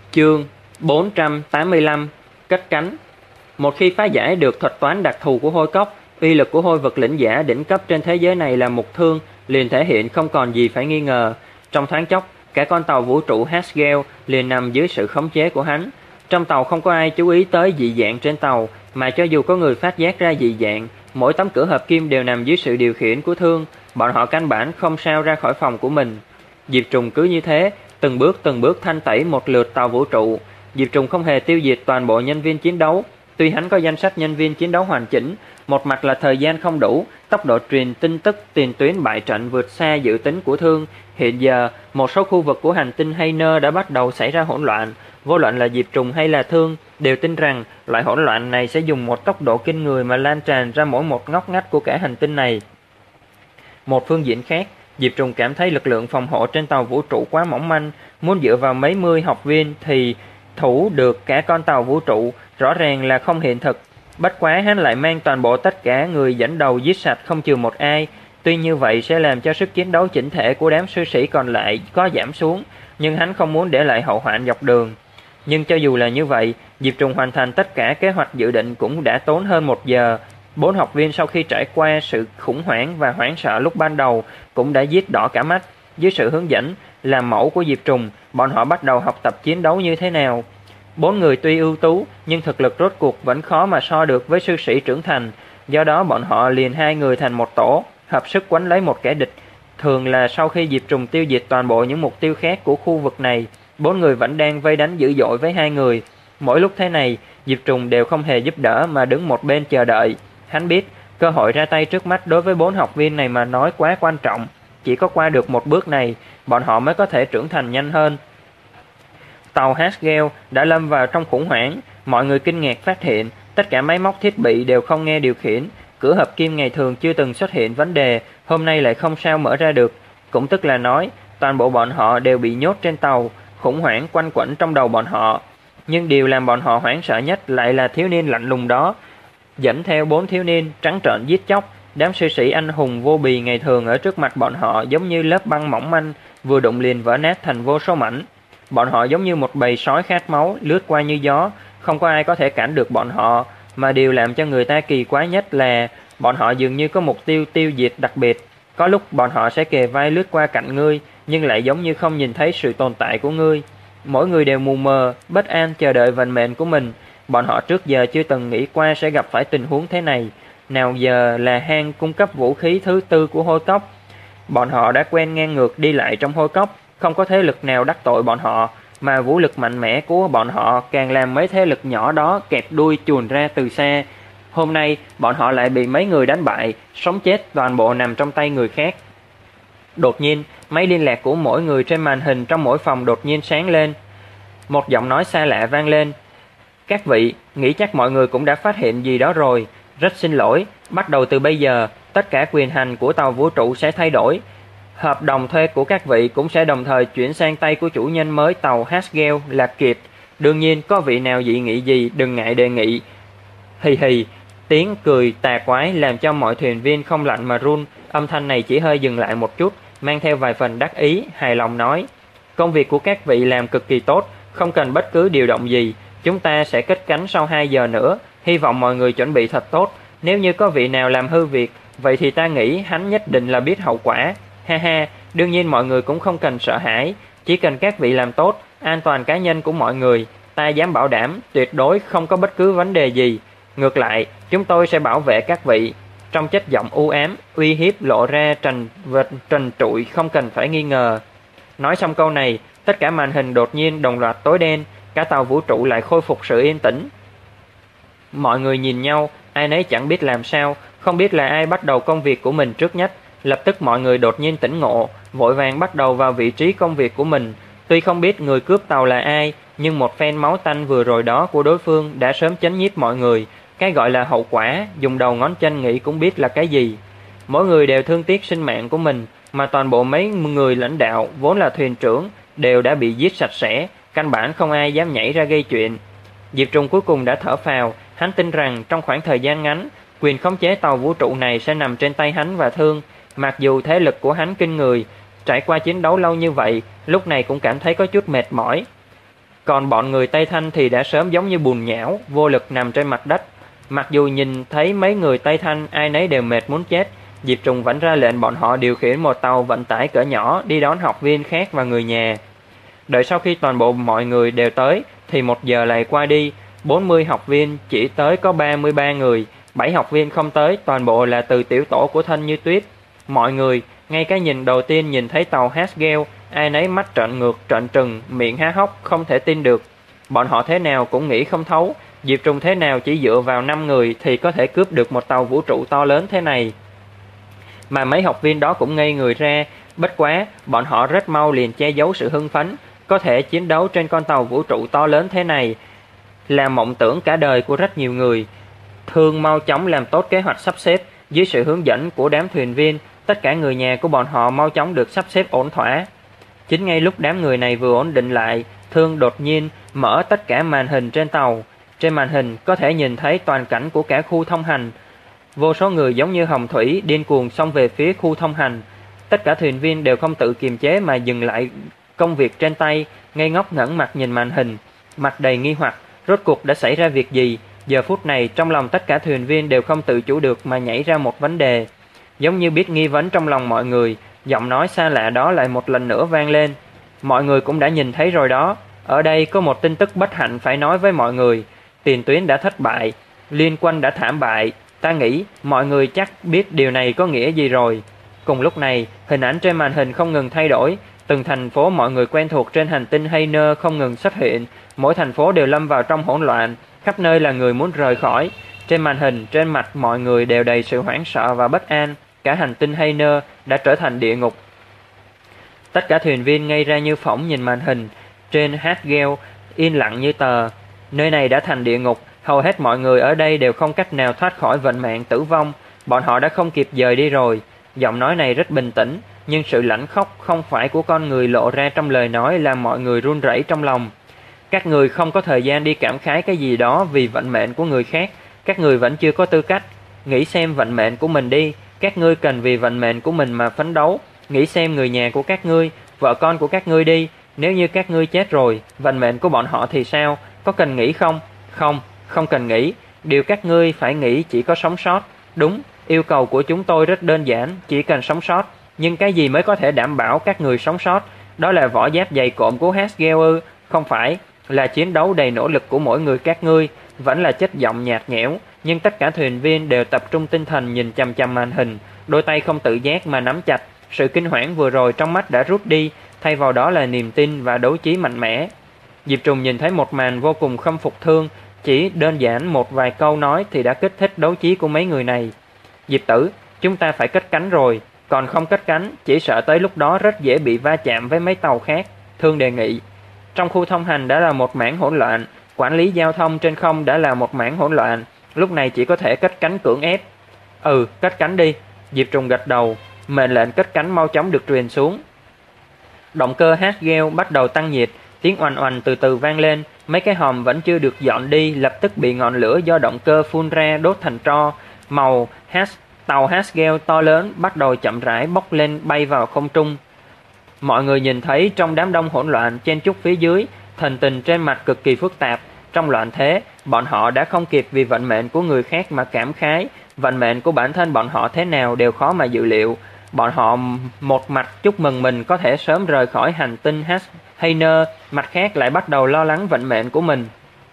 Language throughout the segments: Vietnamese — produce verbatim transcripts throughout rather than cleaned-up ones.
Chương bốn trăm tám mươi lăm. Cất cánh. Một khi phá giải được thuật toán đặc thù của hôi cốc, uy lực của hôi vực lĩnh giả đỉnh cấp trên thế giới này là một thương liền thể hiện không còn gì phải nghi ngờ. Trong thoáng chốc, cả con tàu vũ trụ Hasgel liền nằm dưới sự khống chế của hắn. Trong tàu không có ai chú ý tới dị dạng trên tàu, mà cho dù có người phát giác ra dị dạng, mỗi tấm cửa hợp kim đều nằm dưới sự điều khiển của thương, bọn họ căn bản không sao ra khỏi phòng của mình. Diệp Trùng cứ như thế, từng bước từng bước thanh tẩy một lượt tàu vũ trụ. Diệp Trùng không hề tiêu diệt toàn bộ nhân viên chiến đấu. Tuy hắn có danh sách nhân viên chiến đấu hoàn chỉnh, một mặt là thời gian không đủ, tốc độ truyền tin tức tiền tuyến bại trận vượt xa dự tính của thương. Hiện giờ, một số khu vực của hành tinh Hayner đã bắt đầu xảy ra hỗn loạn. Vô luận là Diệp Trùng hay là thương đều tin rằng loại hỗn loạn này sẽ dùng một tốc độ kinh người mà lan tràn ra mỗi một ngóc ngách của cả hành tinh này. Một phương diện khác, Diệp Trùng cảm thấy lực lượng phòng hộ trên tàu vũ trụ quá mỏng manh, muốn dựa vào mấy mươi học viên thì thủ được cả con tàu vũ trụ, rõ ràng là không hiện thực. Bất quá hắn lại mang toàn bộ tất cả người dẫn đầu giết sạch không chừa một ai. Tuy như vậy sẽ làm cho sức chiến đấu chỉnh thể của đám sư sĩ còn lại có giảm xuống, nhưng hắn không muốn để lại hậu hoạn dọc đường. Nhưng cho dù là như vậy, Diệp Trùng hoàn thành tất cả kế hoạch dự định cũng đã tốn hơn một giờ. Bốn học viên sau khi trải qua sự khủng hoảng và hoảng sợ lúc ban đầu cũng đã giết đỏ cả mắt. Dưới sự hướng dẫn, làm mẫu của Diệp Trùng, bọn họ bắt đầu học tập chiến đấu như thế nào. Bốn người tuy ưu tú, nhưng thực lực rốt cuộc vẫn khó mà so được với sư sĩ trưởng thành. Do đó bọn họ liền hai người thành một tổ, hợp sức quánh lấy một kẻ địch. Thường là sau khi Diệp Trùng tiêu diệt toàn bộ những mục tiêu khác của khu vực này, bốn người vẫn đang vây đánh dữ dội với hai người. Mỗi lúc thế này, Diệp Trùng đều không hề giúp đỡ mà đứng một bên chờ đợi. Hắn biết, cơ hội ra tay trước mắt đối với bốn học viên này mà nói quá quan trọng. Chỉ có qua được một bước này, bọn họ mới có thể trưởng thành nhanh hơn. Tàu Hasgel đã lâm vào trong khủng hoảng. Mọi người kinh ngạc phát hiện, tất cả máy móc thiết bị đều không nghe điều khiển. Cửa hợp kim ngày thường chưa từng xuất hiện vấn đề, hôm nay lại không sao mở ra được. Cũng tức là nói, toàn bộ bọn họ đều bị nhốt trên tàu, khủng hoảng quanh quẩn trong đầu bọn họ. Nhưng điều làm bọn họ hoảng sợ nhất lại là thiếu niên lạnh lùng đó, dẫn theo bốn thiếu niên trắng trợn giết chóc. Đám sư sĩ anh hùng vô bì ngày thường ở trước mặt bọn họ giống như lớp băng mỏng manh, vừa đụng liền vỡ nát thành vô số mảnh. Bọn họ giống như một bầy sói khát máu lướt qua như gió, không có ai có thể cản được bọn họ. Mà điều làm cho người ta kỳ quái nhất là bọn họ dường như có mục tiêu tiêu diệt đặc biệt. Có lúc bọn họ sẽ kề vai lướt qua cạnh ngươi, nhưng lại giống như không nhìn thấy sự tồn tại của ngươi. Mỗi người đều mù mờ, bất an chờ đợi vận mệnh của mình. Bọn họ trước giờ chưa từng nghĩ qua sẽ gặp phải tình huống thế này. Nào giờ là hang cung cấp vũ khí thứ tư của hôi cốc. Bọn họ đã quen ngang ngược đi lại trong hôi cốc, không có thế lực nào đắc tội bọn họ, mà vũ lực mạnh mẽ của bọn họ càng làm mấy thế lực nhỏ đó kẹp đuôi chuồn ra từ xa. Hôm nay, bọn họ lại bị mấy người đánh bại, sống chết toàn bộ nằm trong tay người khác. Đột nhiên, máy liên lạc của mỗi người trên màn hình trong mỗi phòng đột nhiên sáng lên. Một giọng nói xa lạ vang lên. Các vị, nghĩ chắc mọi người cũng đã phát hiện gì đó rồi. Rất xin lỗi, bắt đầu từ bây giờ, tất cả quyền hành của tàu vũ trụ sẽ thay đổi. Hợp đồng thuê của các vị cũng sẽ đồng thời chuyển sang tay của chủ nhân mới tàu Hasgel là Kiệt. Đương nhiên, có vị nào dị nghị gì đừng ngại đề nghị. Hì hì, tiếng cười tà quái làm cho mọi thuyền viên không lạnh mà run. Âm thanh này chỉ hơi dừng lại một chút, mang theo vài phần đắc ý, hài lòng nói. Công việc của các vị làm cực kỳ tốt, không cần bất cứ điều động gì. Chúng ta sẽ cất cánh sau hai giờ nữa, hy vọng mọi người chuẩn bị thật tốt. Nếu như có vị nào làm hư việc, vậy thì ta nghĩ hắn nhất định là biết hậu quả. Ha ha, đương nhiên mọi người cũng không cần sợ hãi, chỉ cần các vị làm tốt an toàn cá nhân của mọi người, ta dám bảo đảm tuyệt đối không có bất cứ vấn đề gì. Ngược lại, chúng tôi sẽ bảo vệ các vị. Trong chất giọng u ám, uy hiếp lộ ra trần vật trần trụi không cần phải nghi ngờ. Nói xong câu này, tất cả màn hình đột nhiên đồng loạt tối đen, cả tàu vũ trụ lại khôi phục sự yên tĩnh. Mọi người nhìn nhau, ai nấy chẳng biết làm sao, không biết là ai bắt đầu công việc của mình trước nhất. Lập tức mọi người đột nhiên tỉnh ngộ, vội vàng bắt đầu vào vị trí công việc của mình. Tuy không biết người cướp tàu là ai, nhưng một phen máu tanh vừa rồi đó của đối phương đã sớm chấn nhiếp mọi người. Cái gọi là hậu quả, dùng đầu ngón chân nghĩ cũng biết là cái gì. Mỗi người đều thương tiếc sinh mạng của mình, mà toàn bộ mấy người lãnh đạo, vốn là thuyền trưởng, đều đã bị giết sạch sẽ, căn bản không ai dám nhảy ra gây chuyện. Diệp Trùng cuối cùng đã thở phào, hắn tin rằng trong khoảng thời gian ngắn, quyền khống chế tàu vũ trụ này sẽ nằm trên tay hắn và Thương. Mặc dù thế lực của hắn kinh người, trải qua chiến đấu lâu như vậy, lúc này cũng cảm thấy có chút mệt mỏi. Còn bọn người Tây Thanh thì đã sớm giống như bùn nhão, vô lực nằm trên mặt đất. Mặc dù nhìn thấy mấy người Tây Thanh ai nấy đều mệt muốn chết, Diệp Trùng vẫn ra lệnh bọn họ điều khiển một tàu vận tải cỡ nhỏ đi đón học viên khác và người nhà. Đợi sau khi toàn bộ mọi người đều tới thì một giờ lại qua đi, bốn mươi học viên chỉ tới có ba mươi ba người, bảy học viên không tới, toàn bộ là từ tiểu tổ của Thanh Như Tuyết. Mọi người, ngay cái nhìn đầu tiên nhìn thấy tàu Hasgale, ai nấy mắt trợn ngược trợn trừng, miệng há hốc không thể tin được. Bọn họ thế nào cũng nghĩ không thấu, Diệp Trùng thế nào chỉ dựa vào năm người thì có thể cướp được một tàu vũ trụ to lớn thế này. Mà mấy học viên đó cũng ngây người ra, bất quá, bọn họ rất mau liền che giấu sự hưng phấn, có thể chiến đấu trên con tàu vũ trụ to lớn thế này là mộng tưởng cả đời của rất nhiều người. Thương mau chóng làm tốt kế hoạch sắp xếp, dưới sự hướng dẫn của đám thuyền viên, tất cả người nhà của bọn họ mau chóng được sắp xếp ổn thỏa. Chính ngay lúc đám người này vừa ổn định lại, Thương đột nhiên mở tất cả màn hình trên tàu. Trên màn hình có thể nhìn thấy toàn cảnh của cả khu thông hành. Vô số người giống như hồng thủy điên cuồng xông về phía khu thông hành. Tất cả thuyền viên đều không tự kiềm chế mà dừng lại công việc trên tay, ngây ngốc ngẩng mặt nhìn màn hình, mặt đầy nghi hoặc, rốt cuộc đã xảy ra việc gì? Giờ phút này trong lòng tất cả thuyền viên đều không tự chủ được mà nhảy ra một vấn đề. Giống như biết nghi vấn trong lòng mọi người, giọng nói xa lạ đó lại một lần nữa vang lên. Mọi người cũng đã nhìn thấy rồi đó, ở đây có một tin tức bất hạnh phải nói với mọi người. Tiền tuyến đã thất bại, liên quân đã thảm bại. Ta nghĩ mọi người chắc biết điều này có nghĩa gì rồi. Cùng lúc này, hình ảnh trên màn hình không ngừng thay đổi. Từng thành phố mọi người quen thuộc trên hành tinh Hayner không ngừng xuất hiện. Mỗi thành phố đều lâm vào trong hỗn loạn, khắp nơi là người muốn rời khỏi. Trên màn hình, trên mặt mọi người đều đầy sự hoảng sợ và bất an. Cả hành tinh Hayner đã trở thành địa ngục. Tất cả thuyền viên ngây ra như phỏng nhìn màn hình. Trên Hasgale yên lặng như tờ. Nơi này đã thành địa ngục. Hầu hết mọi người ở đây đều không cách nào thoát khỏi vận mạng tử vong. Bọn họ đã không kịp dời đi rồi. Giọng nói này rất bình tĩnh, nhưng sự lãnh khốc không phải của con người lộ ra trong lời nói làm mọi người run rẩy trong lòng. Các người không có thời gian đi cảm khái cái gì đó vì vận mệnh của người khác. Các người vẫn chưa có tư cách. Nghĩ xem vận mệnh của mình đi. Các ngươi cần vì vận mệnh của mình mà phấn đấu. Nghĩ xem người nhà của các ngươi, vợ con của các ngươi đi. Nếu như các ngươi chết rồi, vận mệnh của bọn họ thì sao? Có cần nghĩ không? Không, không cần nghĩ. Điều các ngươi phải nghĩ chỉ có sống sót. Đúng, yêu cầu của chúng tôi rất đơn giản, chỉ cần sống sót. Nhưng cái gì mới có thể đảm bảo các người sống sót? Đó là vỏ giáp dày cộm của Hasgale, không phải là chiến đấu đầy nỗ lực của mỗi người các ngươi. Vẫn là chất giọng nhạt nhẽo, nhưng tất cả thuyền viên đều tập trung tinh thần nhìn chằm chằm màn hình, đôi tay không tự giác mà nắm chặt. Sự kinh hoảng vừa rồi trong mắt đã rút đi, thay vào đó là niềm tin và đấu trí mạnh mẽ. Diệp Trùng nhìn thấy một màn vô cùng khâm phục Thương, chỉ đơn giản một vài câu nói thì đã kích thích đấu trí của mấy người này. Diệp tử, chúng ta phải cất cánh rồi, còn không cất cánh, chỉ sợ tới lúc đó rất dễ bị va chạm với mấy tàu khác. Thương đề nghị. Trong khu thông hành đã là một mảng hỗn loạn, quản lý giao thông trên không đã là một mảng hỗn loạn, lúc này chỉ có thể cất cánh cưỡng ép. Ừ, cất cánh đi. Diệp Trùng gật đầu, mệnh lệnh cất cánh mau chóng được truyền xuống. Động cơ Hasgale bắt đầu tăng nhiệt, tiếng oành oành từ từ vang lên, mấy cái hòm vẫn chưa được dọn đi lập tức bị ngọn lửa do động cơ phun ra đốt thành tro. Màu Has, tàu Hasgale to lớn bắt đầu chậm rãi bốc lên bay vào không trung. Mọi người nhìn thấy trong đám đông hỗn loạn chen chúc phía dưới, thần tình trên mặt cực kỳ phức tạp. Trong loạn thế, bọn họ đã không kịp vì vận mệnh của người khác mà cảm khái, vận mệnh của bản thân bọn họ thế nào đều khó mà dự liệu. Bọn họ một mặt chúc mừng mình có thể sớm rời khỏi hành tinh Hayner, mặt khác lại bắt đầu lo lắng vận mệnh của mình.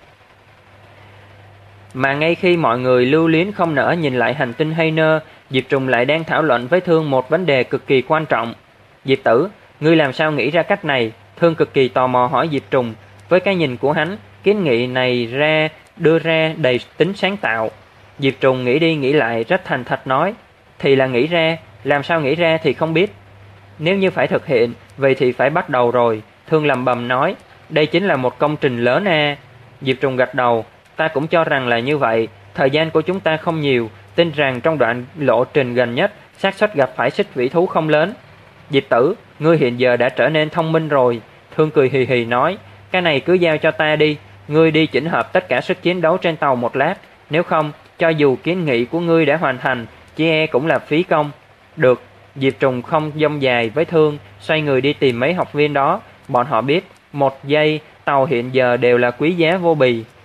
Mà ngay khi mọi người lưu luyến không nỡ nhìn lại hành tinh Hayner, Diệp Trùng lại đang thảo luận với Thương một vấn đề cực kỳ quan trọng. Diệp tử, ngươi làm sao nghĩ ra cách này? Thương cực kỳ tò mò hỏi Diệp Trùng. Với cái nhìn của hắn, kiến nghị này ra đưa ra đầy tính sáng tạo. Diệp Trùng nghĩ đi nghĩ lại rất thành thật nói, thì là nghĩ ra, làm sao nghĩ ra thì không biết. Nếu như phải thực hiện, vậy thì phải bắt đầu rồi. Thương lầm bầm nói, đây chính là một công trình lớn à. Diệp Trùng gật đầu, ta cũng cho rằng là như vậy. Thời gian của chúng ta không nhiều, tin rằng trong đoạn lộ trình gần nhất, xác suất gặp phải xích vĩ thú không lớn. Diệp tử, ngươi hiện giờ đã trở nên thông minh rồi. Thương cười hì hì nói, cái này cứ giao cho ta đi. Ngươi đi chỉnh hợp tất cả sức chiến đấu trên tàu một lát. Nếu không, cho dù kiến nghị của ngươi đã hoàn thành, chỉ e cũng là phí công. Được. Diệp Trùng không dông dài với Thương, xoay người đi tìm mấy học viên đó. Bọn họ biết, Một giây, tàu hiện giờ đều là quý giá vô bì.